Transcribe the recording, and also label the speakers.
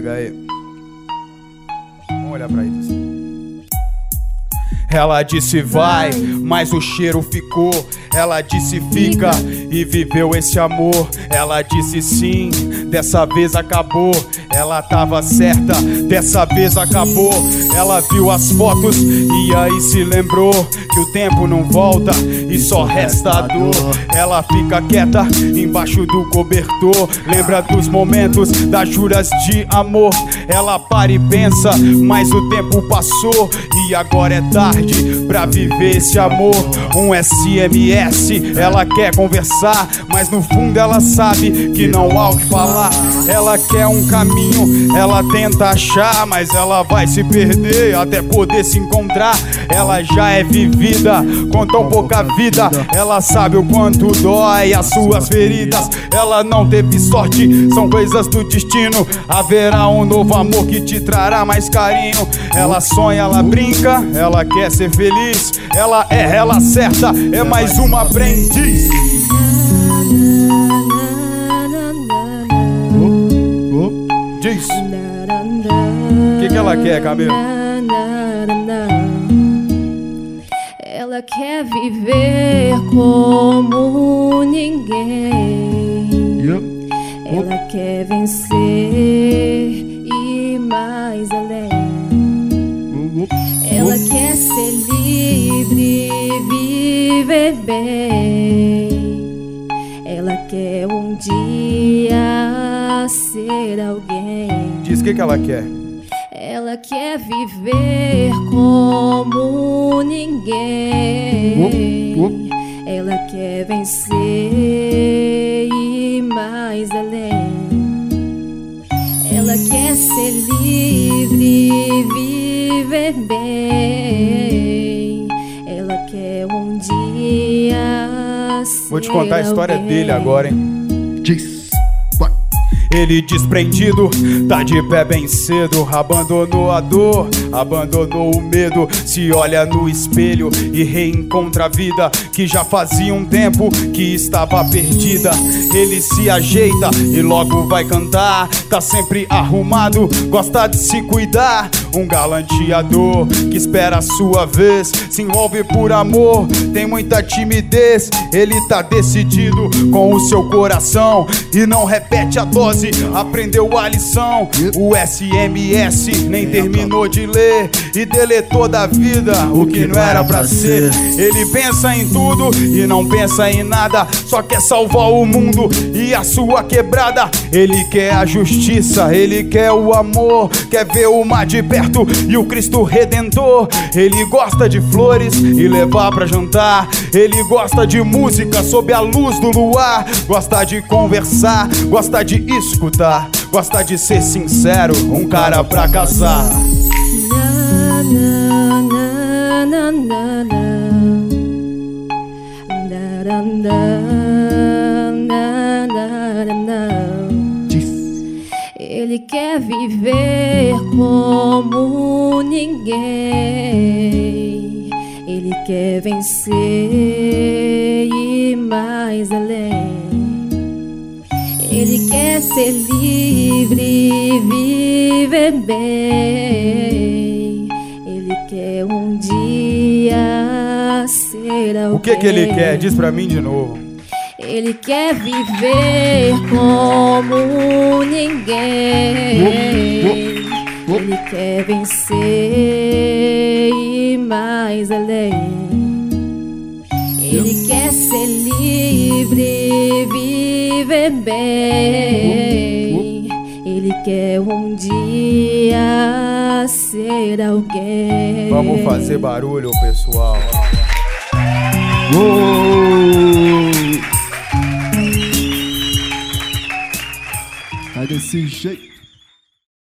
Speaker 1: Pega aí. Vamos olhar pra isso. Ela disse vai, mas o cheiro ficou. Ela disse fica e viveu esse amor. Ela disse sim, dessa vez acabou. Ela tava certa, dessa vez acabou. Ela viu as fotos e aí se lembrou que o tempo não volta e só resta a dor. Ela fica quieta embaixo do cobertor, lembra dos momentos das juras de amor. Ela para e pensa, mas o tempo passou e agora é tarde pra viver esse amor. Um SMS, ela quer conversar, mas no fundo ela sabe que não há o que falar. Ela quer um caminho, ela tenta achar, mas ela vai se perder até poder se encontrar. Ela já é vivida com tão pouca vida, ela sabe o quanto dói as suas feridas. Ela não teve sorte, são coisas do destino. Haverá um novo amor que te trará mais carinho. Ela sonha, ela brinca, ela quer ser feliz. Ela é ela certa, é mais uma aprendiz. Diz. O que ela quer, Camilo?
Speaker 2: Ela quer viver como ninguém. Ela quer vencer e mais além. Ela quer ser livre, viver bem. Ela quer um dia ser alguém.
Speaker 1: Diz o que ela quer.
Speaker 2: Ela quer viver como ninguém. Ela quer vencer e mais além. Ela quer ser livre, viver bem. Ela quer um dia ser
Speaker 1: Vou te contar a história
Speaker 2: alguém.
Speaker 1: dele agora, hein? Diz. Ele desprendido, tá de pé bem cedo. Abandonou a dor, abandonou o medo. Se olha no espelho e reencontra a vida que já fazia um tempo que estava perdida. Ele se ajeita e logo vai cantar. Tá sempre arrumado, gosta de se cuidar. Um galanteador que espera a sua vez. Se envolve por amor, tem muita timidez. Ele tá decidido com o seu coração e não repete a dose, aprendeu a lição. O SMS nem terminou de ler e deletou da vida o que não era pra ser. Ele pensa em tudo e não pensa em nada, só quer salvar o mundo e a sua quebrada. Ele quer a justiça, ele quer o amor, quer ver o mar de perto e o Cristo Redentor. Ele gosta de flores e levar pra jantar. Ele gosta de música sob a luz do luar. Gosta de conversar, gosta de escutar, gosta de ser sincero, um cara pra casar.
Speaker 2: Ele quer viver como ninguém. Ele quer vencer e mais além. Ele quer ser livre, viver bem. Ele quer um dia ser alguém.
Speaker 1: O que ele quer? Diz pra mim de novo.
Speaker 2: Ele quer viver como ninguém. Ele quer vencer e mais além. Ele quer ser livre, viver bem. Ele quer um dia ser alguém.
Speaker 1: Vamos fazer barulho, pessoal.
Speaker 3: Vai desse jeito.